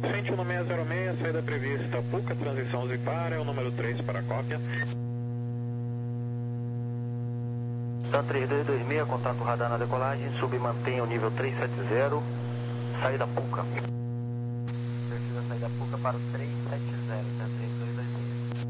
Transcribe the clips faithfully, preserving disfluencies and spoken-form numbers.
Frente no seis zero seis, saída prevista, Puca, transição Zipar, é o número três para a cópia. Tá três dois dois seis, contato radar na decolagem, sub mantenha o nível três sete zero, saída Puca. Precisa saída Puca para o três sete zero, tá três dois dois seis.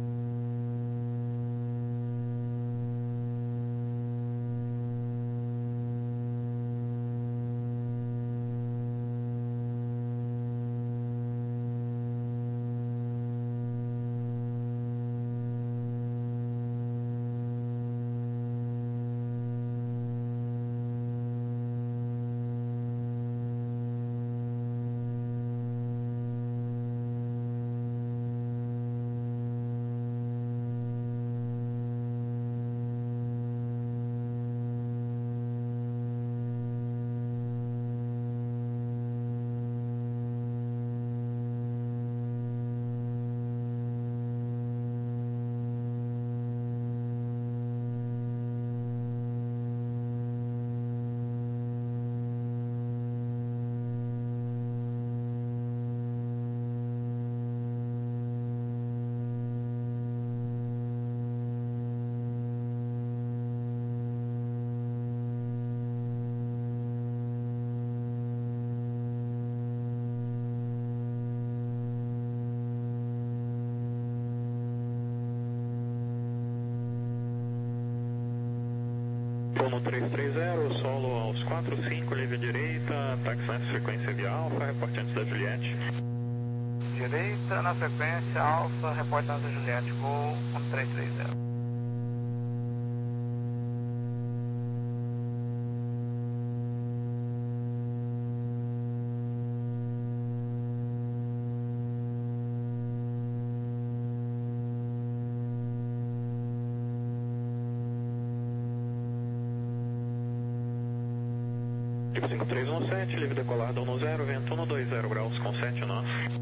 No três três zero, solo aos quatro cinco, livre direita, táxi na frequência via Alfa, reporte antes da Juliette. Direita na frequência Alfa, reporte antes da Juliette, voo um três três zero. cinco três um sete, livre decolado um zero, vento um dois zero graus com sete nós.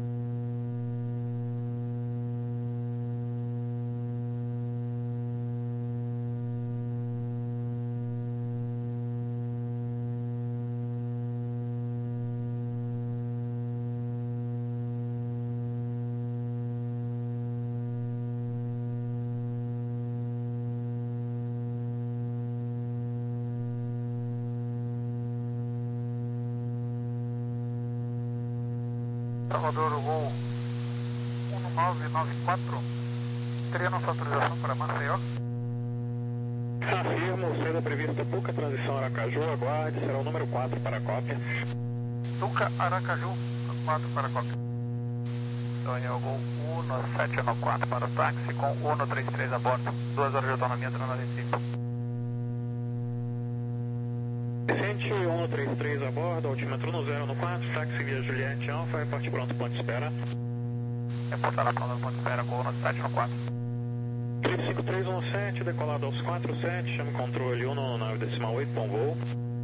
Salvador, o voo um nove nove quatro, teria nossa autorização para Maceió? Afirmo, saída prevista Puca, transição Aracaju, aguarde, será o número quatro para a cópia. Puca, Aracaju, quatro para a cópia. Então é o voo um sete um quatro para o táxi com um três três a bordo, duas horas de autonomia, entrando na Recife. Vicente, um três três a bordo, altímetro no zero no quatro, táxi via Juliette Alfa, reporte pronto, ponto de espera. Reportar lá pronto, ponto de espera, com um sete um quatro. cinco três um sete, decolado aos quatro sete, chame controle um no nave decimal oito, bom voo.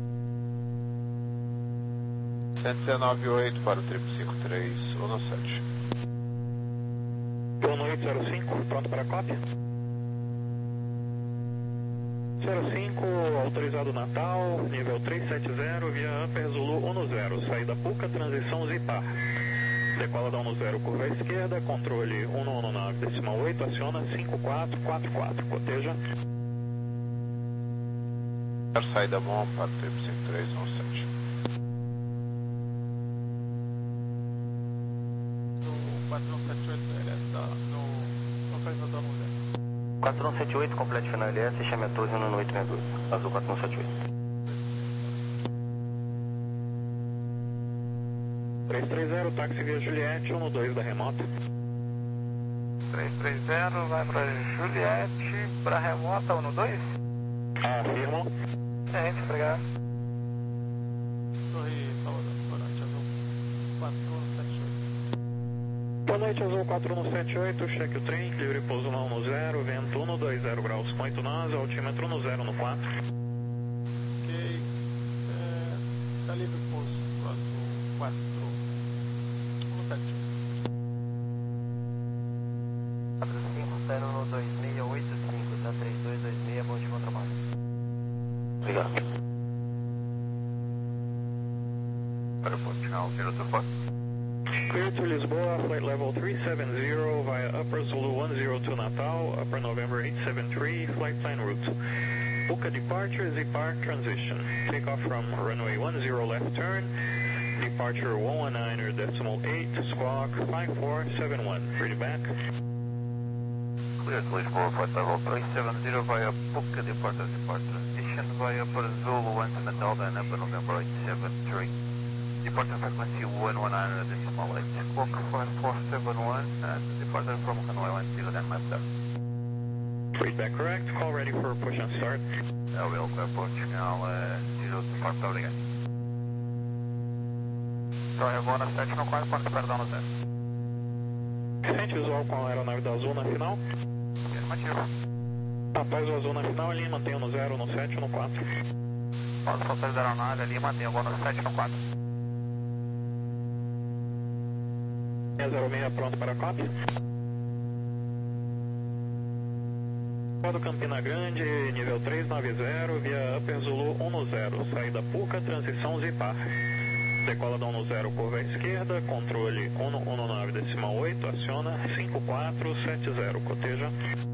cento e dezenove oito para o triplo cinco três, um sete. um oito zero cinco, pronto para a cópia. zero cinco, autorizado Natal, nível três sete zero, via Upper Zulu um zero, saída Puca, transição Zipar. Decola da um zero, curva à esquerda, controle um no nave decimal oito, aciona cinco quatro quatro quatro, coteja. Saída bom para o triplo cinco três, um sete. No quatro um sete oito, ele está no localizador um zero. quatro um sete oito, complete final L S, chame a torre no oito seis dois, azul quatro um sete oito. três três zero, táxi via Juliette, um dois da remota. três três zero, vai para Juliette, para remota um dois? Afirmo. Gente, obrigado. Torre Salvador, boa noite, azul quatro um sete oito. Boa noite, azul quatro um sete oito, cheque o trem, livre pouso no um zero, vento um dois zero graus com oito nós, altímetro no zero no quatro. Ok, está é, livre pouso, azul quatro um sete oito. quatro cinco zero no dois seis oito cinco, tá três dois dois seis, bom de bom trabalho. Obrigado. Para o ponto final, piloto foto. Clear to Lisboa, flight level three seven zero via Upper Zulu one zero two Natal, Upper November eight seven three, flight plan route. Puka departure, Zipar transition. Takeoff from runway one zero left turn, departure one one nine or decimal eight, squawk five four seven one. Read it back. Clear to Lisboa, flight level three seven zero via Puka departure, Zipar transition via Upper Zulu one to Natal, then Upper November eight seven three. Departure frequency one one nine at decimal eight, squawk five four seven one, and departure from runway one zero, then left turn. Read back correct. Call ready for push and start. É o Airport Portugal, zero depart, muito obrigado. Então eu vou na sete no quatro, quanto perdão no zero. Sente visual com a aeronave da Azul na final. Afirmativo. Após o Azul na final, linha mantenha no zero, no sete ou no quatro. Após o controle da aeronave, ali mantenha o voo no sete no quatro. zero seis pronto para a cópia. Código Campina Grande, nível três nove zero, via Upper Zulu um no zero, saída Puca, transição Zipar. Decola da um no zero, curva à esquerda, controle um um nove decimal oito, aciona cinco quatro sete zero, coteja.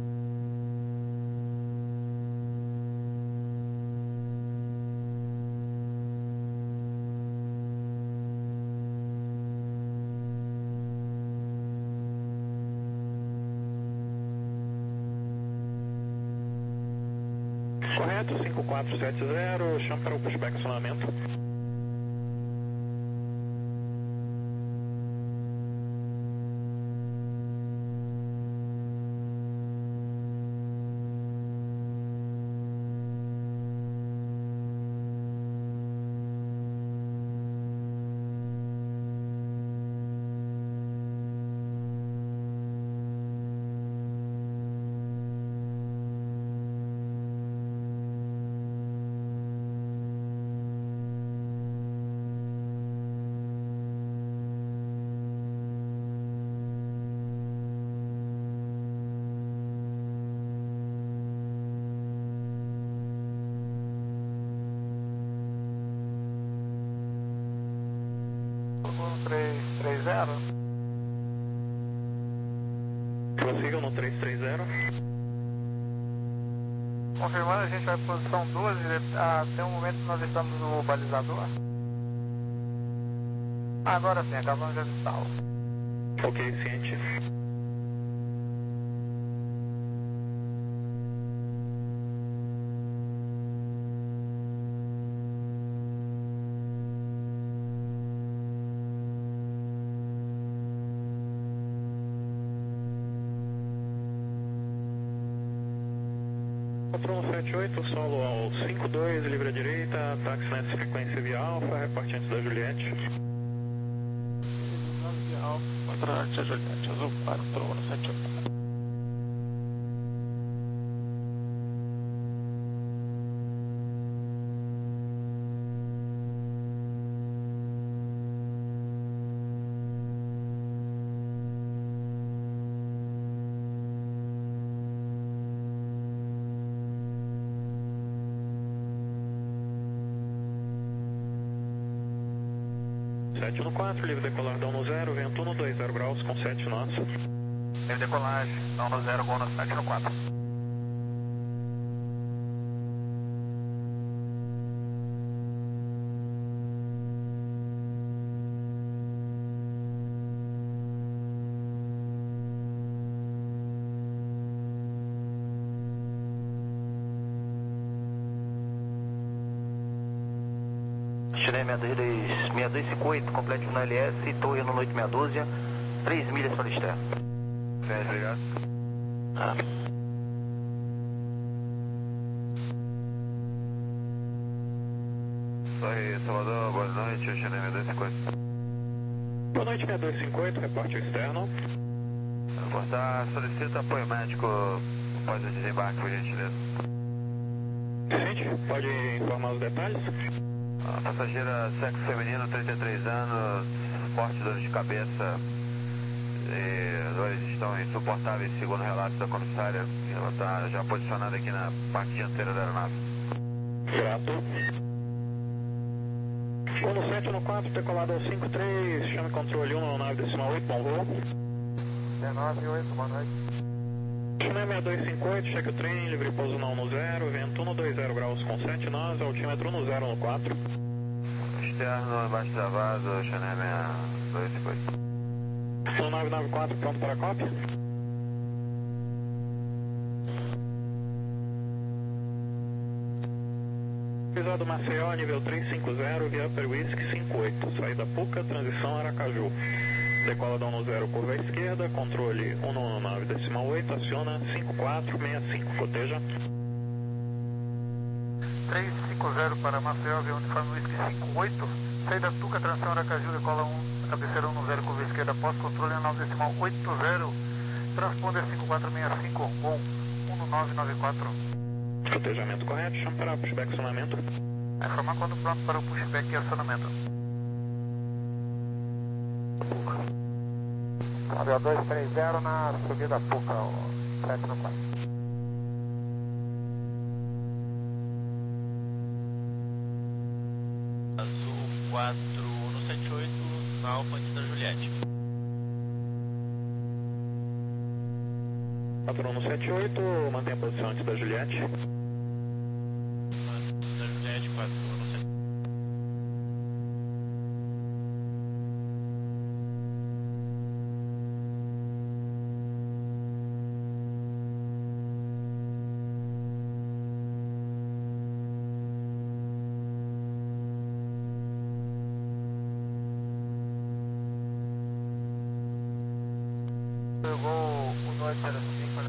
Correto, cinco quatro sete zero, chama para o pushback acionamento. três três zero. Prossigam no três três zero. Confirmando, a gente vai para posição doze, até o momento nós estamos no balizador. Agora sim, acabamos de avistá-lo. Ok, ciente. Control sete oito, solo ao cinco dois, livre à direita, táxi nessa frequência via Alfa, reporte antes da Juliette. Via Alfa, contra antes da Juliette, azul quatro no sete oito. sete no quatro, livre decolar da um no zero, vento um no dois zero graus com sete nós. Livre decolagem, um no zero, gol no sete no quatro. Chile seis dois cinco oito, complete no L S, torre no noite meia dúzia, três milhas para o externo. Bem, obrigado. Ah. Sorry, Salvador, boa noite, Chile seis dois cinco oito. Boa noite, seis dois cinco oito, reporte externo. Reportar, solicita apoio médico após o desembarque, por gentileza. Gente, pode informar os detalhes? A passageira sexo feminino, trinta e três anos, forte dores de cabeça, e dores estão insuportáveis segundo o relato da comissária. Ela está já posicionada aqui na parte dianteira da aeronave. Grato. um no sete, um no quatro, decolado ao cinco três, chame controle um no nove decimal oito, bom voo. nove oito, boa noite. Chame seis dois cinco oito, cheque o trem, livre pouso na um no zero, vento um no dois zero graus com sete nós, altímetro um no zero no quatro. Externo, embaixo travado, Chanel seis dois cinco oito. um nove nove quatro, pronto para a cópia. Pisado Maceió, nível trezentos e cinquenta, via Upper Whisky cinco oito, saída Puca, transição Aracaju. Decola da um no zero, curva à esquerda, controle um no nove decimal oito, aciona cinco quatro seis cinco, coteja. trezentos e cinquenta para Maceió, via Uniforme Whisky cinco oito, saída Tuca, transição Aracaju, decola um, cabeceira um no zero, curva à esquerda, pós-controle nove decimal oito zero, transponder cinco quatro seis cinco, bom, um no nove nove quatro. Cotejamento correto, chame para pushback acionamento. Informar quando pronto para o pushback e acionamento. Avião dois três zero na subida Puca, sete no quatro. Azul quatro no sete oito, na Alfa antes da Juliette. quatro no sete oito, mantém a posição antes da Juliette. Antes da Juliette, quatro no sete oito. Pegou o oito zero cinco.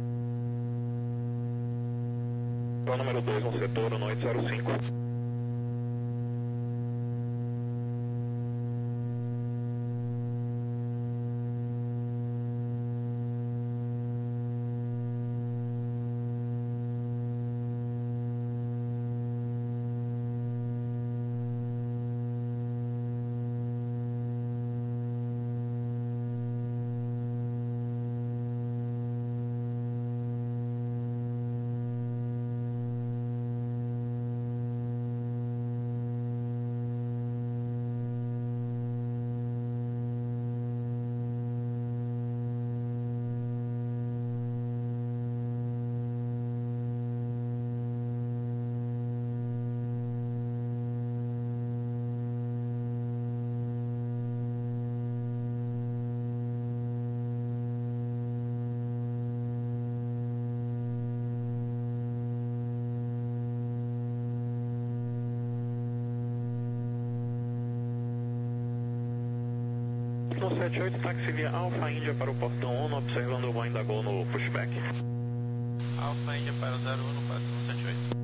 O número dois no setor, no oito zero cinco. No sete oito, táxi via Alfa Índia para o portão um, observando o Boeing da Gol no pushback. Alfa Índia para o zero um no quatro no sete oito.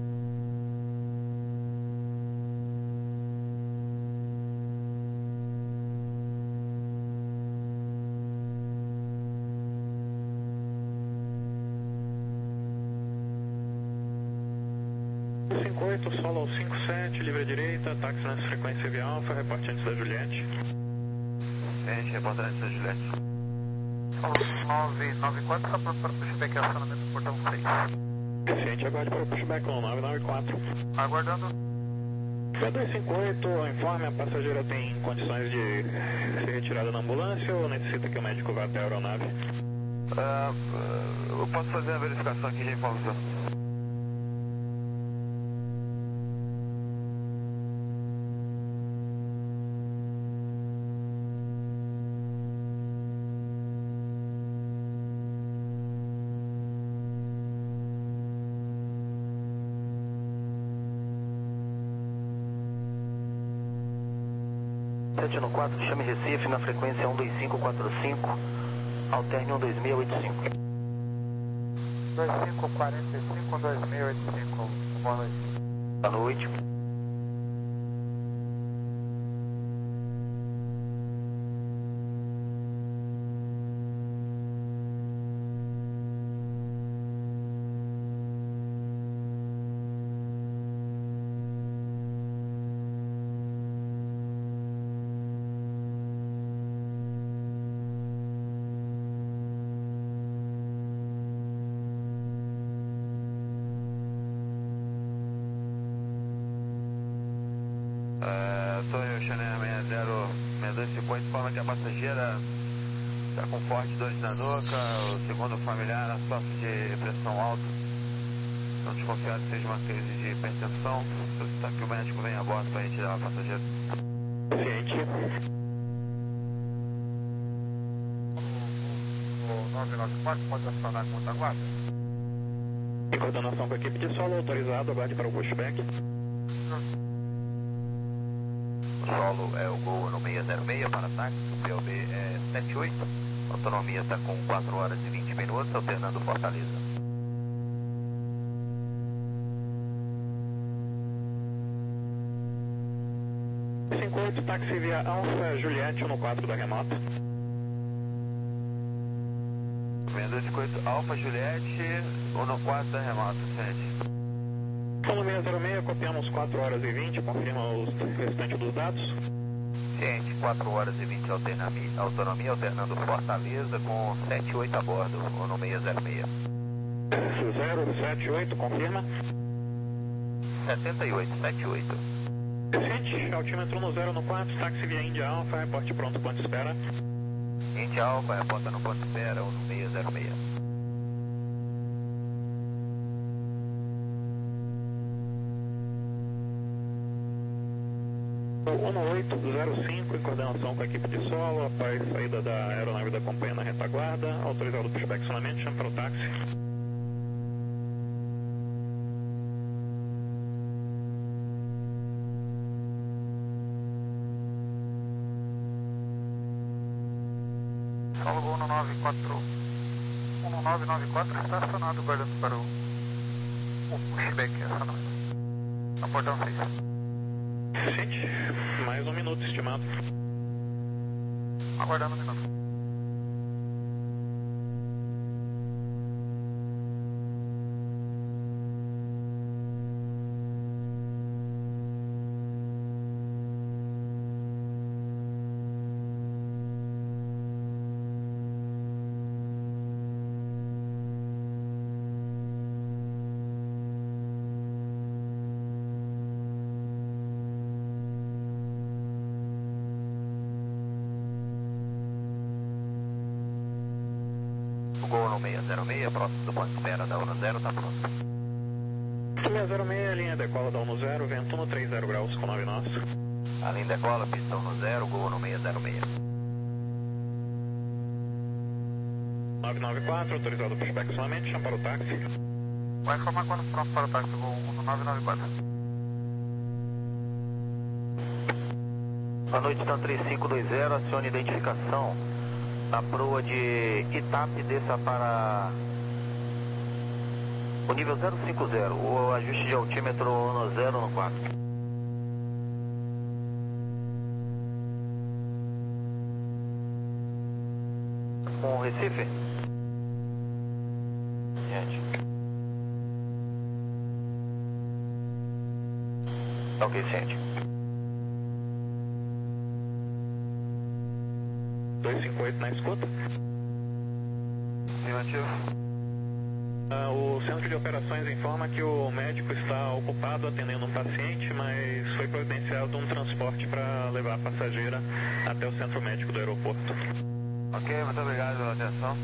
cinco oito, solo ao cinco sete, livre à direita, táxi na frequência via Alfa, reporte antes da Juliette. A gente reporta antes da Juliette. nove nove quatro, está pronto para o pushback e acionamento do portão seis. Eficiente, aguarde para o pushback no nove nove quatro. Aguardando. P dois cinco oito, informe, a passageira tem condições de ser retirada na ambulância ou necessita que o médico vá até a aeronave? Uh, uh, eu posso fazer a verificação aqui de informação. sete no quatro, chame Recife na frequência um dois cinco quatro cinco, alterne um dois seis oito cinco. dois cinco quatro cinco, dois seis oito cinco, boa noite. Boa noite. Depois informa que a passageira está com fortes dores na nuca, o segundo familiar sofre de pressão alta. Não desconfiado que seja uma crise de hipertensão, solicitar que o médico venha a bordo para retirar a passageira. Ciente. O nove nove quatro pode acionar com a guarda? Em coordenação com a equipe de solo, autorizado, aguarde para o pushback. O solo é o Gol no seis zero seis para táxi, o P O B é sete oito. A autonomia está com quatro horas e vinte minutos, alternando Fortaleza. cinco oito, táxi via Alfa Juliette no quatro da remota. Vendedor cinco oito, Alfa Juliette, ou no quatro da remota, gente. No seis zero seis, copiamos quatro horas e vinte, confirma os restantes dos dados. Ciente, quatro horas e vinte autonomia, autonomia alternando Fortaleza com sete oito a bordo, ou no seis zero seis. zero sete oito, confirma. setenta e oito, setenta e oito. Ciente, altímetro no zero no quatro, táxi via Índia Alfa, reporte pronto, ponto espera. Índia Alfa, reporta no ponto espera, ou no seis zero seis. um oito zero cinco, em coordenação com a equipe de solo, após saída da aeronave da companhia na retaguarda, autorizado o pushback somente, chama para o táxi. Solo Gol no nove quatro, um nove nove quatro está acionado, guardando para o, o pushback acionado. Na portão seis. Gente, mais um minuto estimado. Aguardando um minuto. O Gol no seis zero seis, próximo do ponto de espera da ONU zero, está pronto. seis zero seis, linha decola da ONU zero, vento no trinta graus com nove nós. A linha decola, pistão no zero, Gol no seis zero seis. nove nove quatro, autorizado o pushback somente, chama para o táxi. Vai informar quando pronto para o táxi, Gol no nove nove quatro. Boa noite, Stan três cinco dois zero, acione identificação. Na proa de Itape, desça para o nível zero cinco zero, o ajuste de altímetro no zero no quatro. Com Recife? Gente. Ok, ciente. dois cinco oito na escuta. Negativo. Ah, o centro de operações informa que o médico está ocupado atendendo um paciente, mas foi providenciado um transporte para levar a passageira até o centro médico do aeroporto. Ok, muito obrigado pela atenção.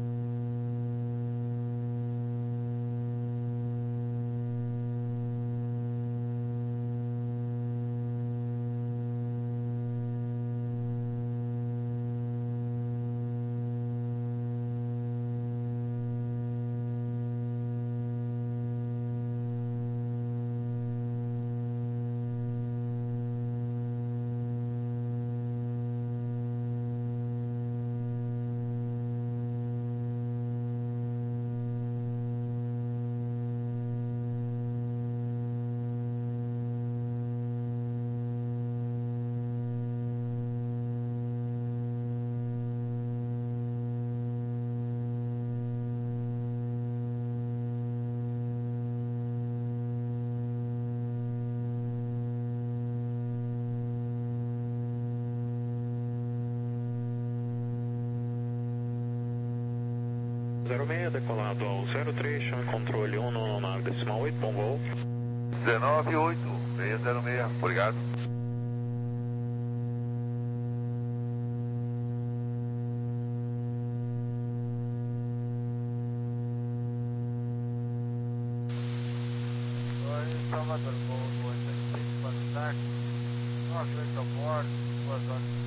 zero seis, decolado ao zero três, chama controle um no nove decimal oito, bom voo. dezenove oito, seis zero seis, obrigado.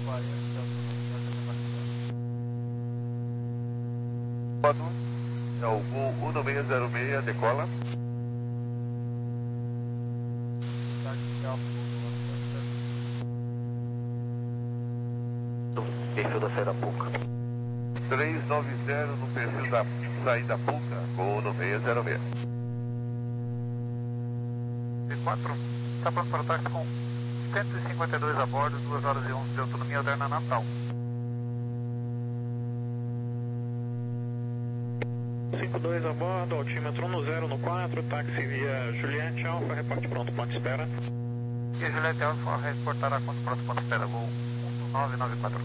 É o Gol um seis zero seis, decola. Perfil da saída Puca. três nove zero no perfil da saída Puca, Gol um seis zero seis. D quatro, está pronto para táxi com cento e cinquenta e dois a bordo, duas horas e onze de autonomia alterna Natal. cinco dois a bordo, altímetro um zero no quatro, táxi via Juliette Alfa, reporte pronto, ponto espera. E a Juliette Alfa reportará quanto pronto, ponto espera, voo um nove nove quatro.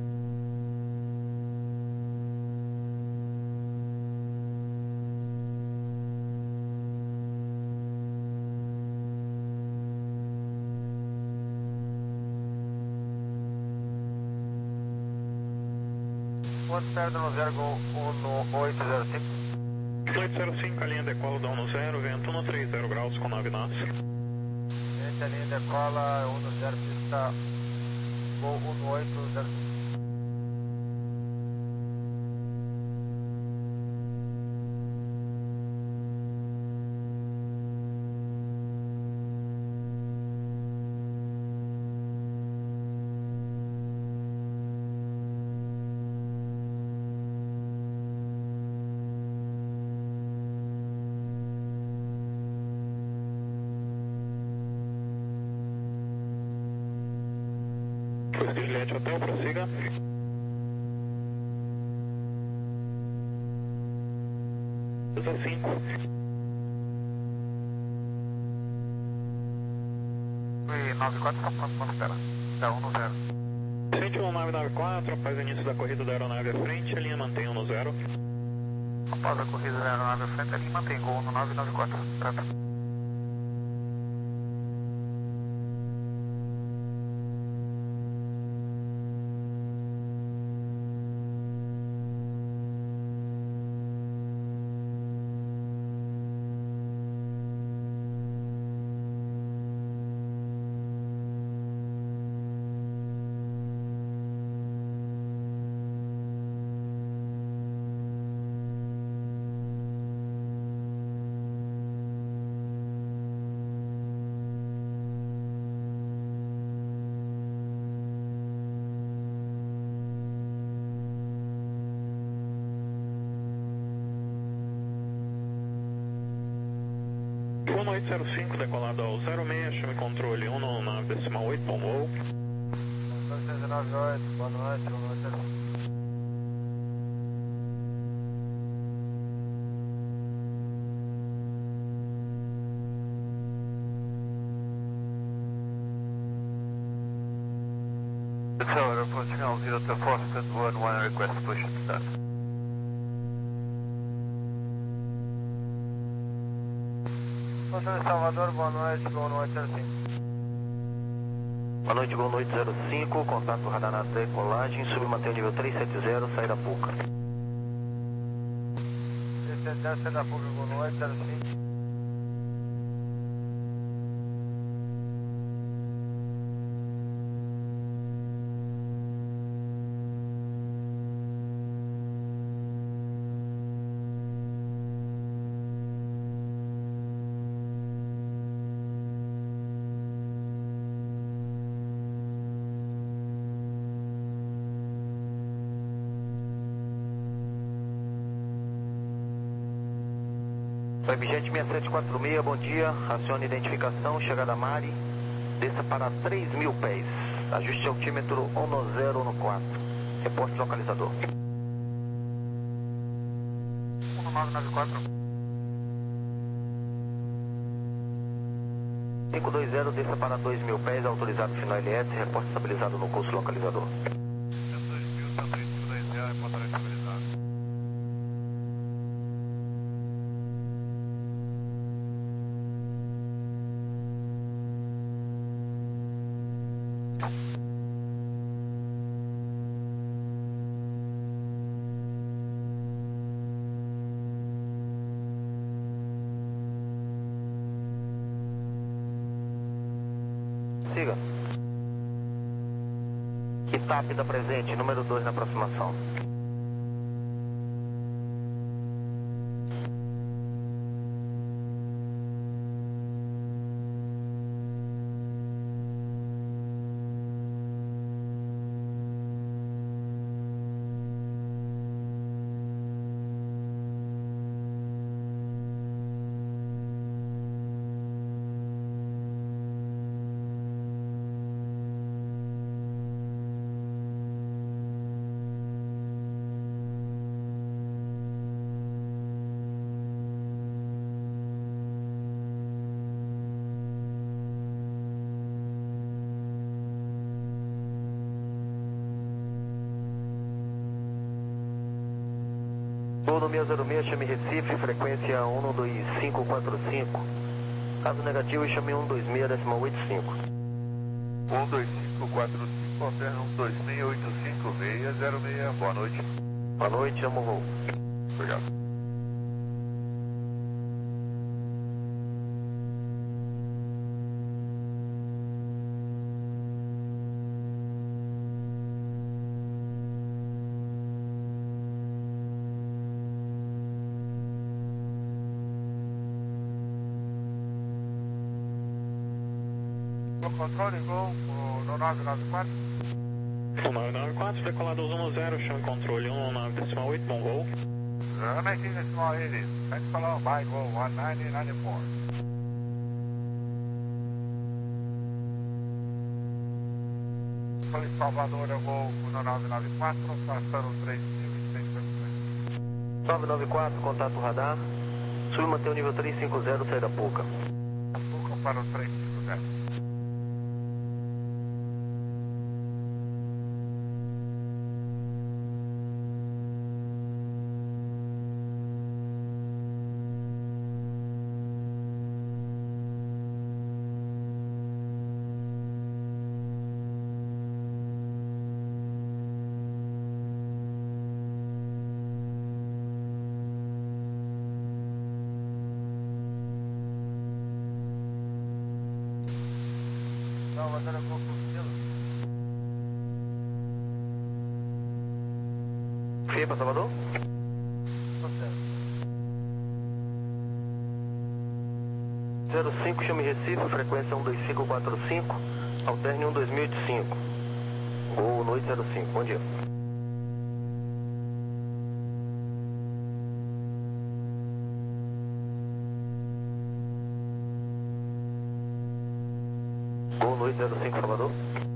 Quanto espera do zero, gol um oito zero cinco. oito zero cinco, a linha decola da um zero, vento um três zero graus com nove nós. Gente, a linha decola um zero, pista gol um oito zero cinco. Juliette Hotel, prossiga. cinco. E nove quatro, está pronto, ponto espera. Está um zero. sete um nove nove quatro, após o início da corrida da aeronave à frente, a linha mantém um zero. Após a corrida da aeronave à frente, a linha mantém gol um nove nove quatro. Trata. um oito zero cinco, decolado ao zero seis, chame controle um nove decimal oito, bom voo. dois nove oito, boa noite, um oito zero cinco. Tower, approaching L zero to Boston, one one, request push and start. Controle Salvador, boa noite, gol no oito zero cinco. Boa noite, Gol no oito zero cinco, contato radar na decolagem, submantém o nível três sete zero, saída Puca. três sete zero, saída Puca, gol no oito zero cinco. Webjet seis sete quatro seis, bom dia, acione identificação, chegada Mari, desça para três mil pés, ajuste altímetro um zero no quatro, reporte localizador. um nove nove quatro. cinco dois zero, desça para dois mil pés, autorizado final L S, reporte estabilizado no curso localizador. dois mil, Santa cinco dois zero, reportará estabilizado. Siga. T A P da presente, número dois na aproximação. Voo no seis zero seis, chame Recife, frequência um dois cinco quatro cinco. Caso negativo, chame um dois seis, decimal oito cinco. um dois cinco quatro cinco, alterna um dois seis oito cinco seis zero seis, boa noite. Boa noite, chamo o voo. Obrigado. Controle, gol no nove nove quatro. um nove nove quatro, decolado um zero, chame controle um nove decimal oito, bom voo. zero um nove decimal eight, thanks for long, bye, go one ninety ninety-four. Police Salvador, eu vou no nove nove quatro, passando três mil e seiscentos. nove nove quatro, contato radar. Submanter o nível três cinco zero, saída Puca. Puca para o três cinco zero. Não, agora eu vou com o selo. Fia para Salvador? zero cinco, chame Recife, frequência um dois cinco quatro cinco, alterne um dois seis oito cinco. Gol noite zero cinco, bom dia. Gol noite zero cinco, Salvador.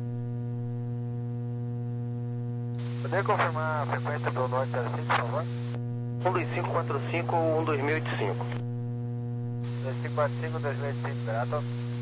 Poderia confirmar a frequência do norte zero cinco, por favor? um dois cinco quatro cinco ou um dois seis oito cinco. dois cinco quatro cinco, dois seis oito cinco, grato.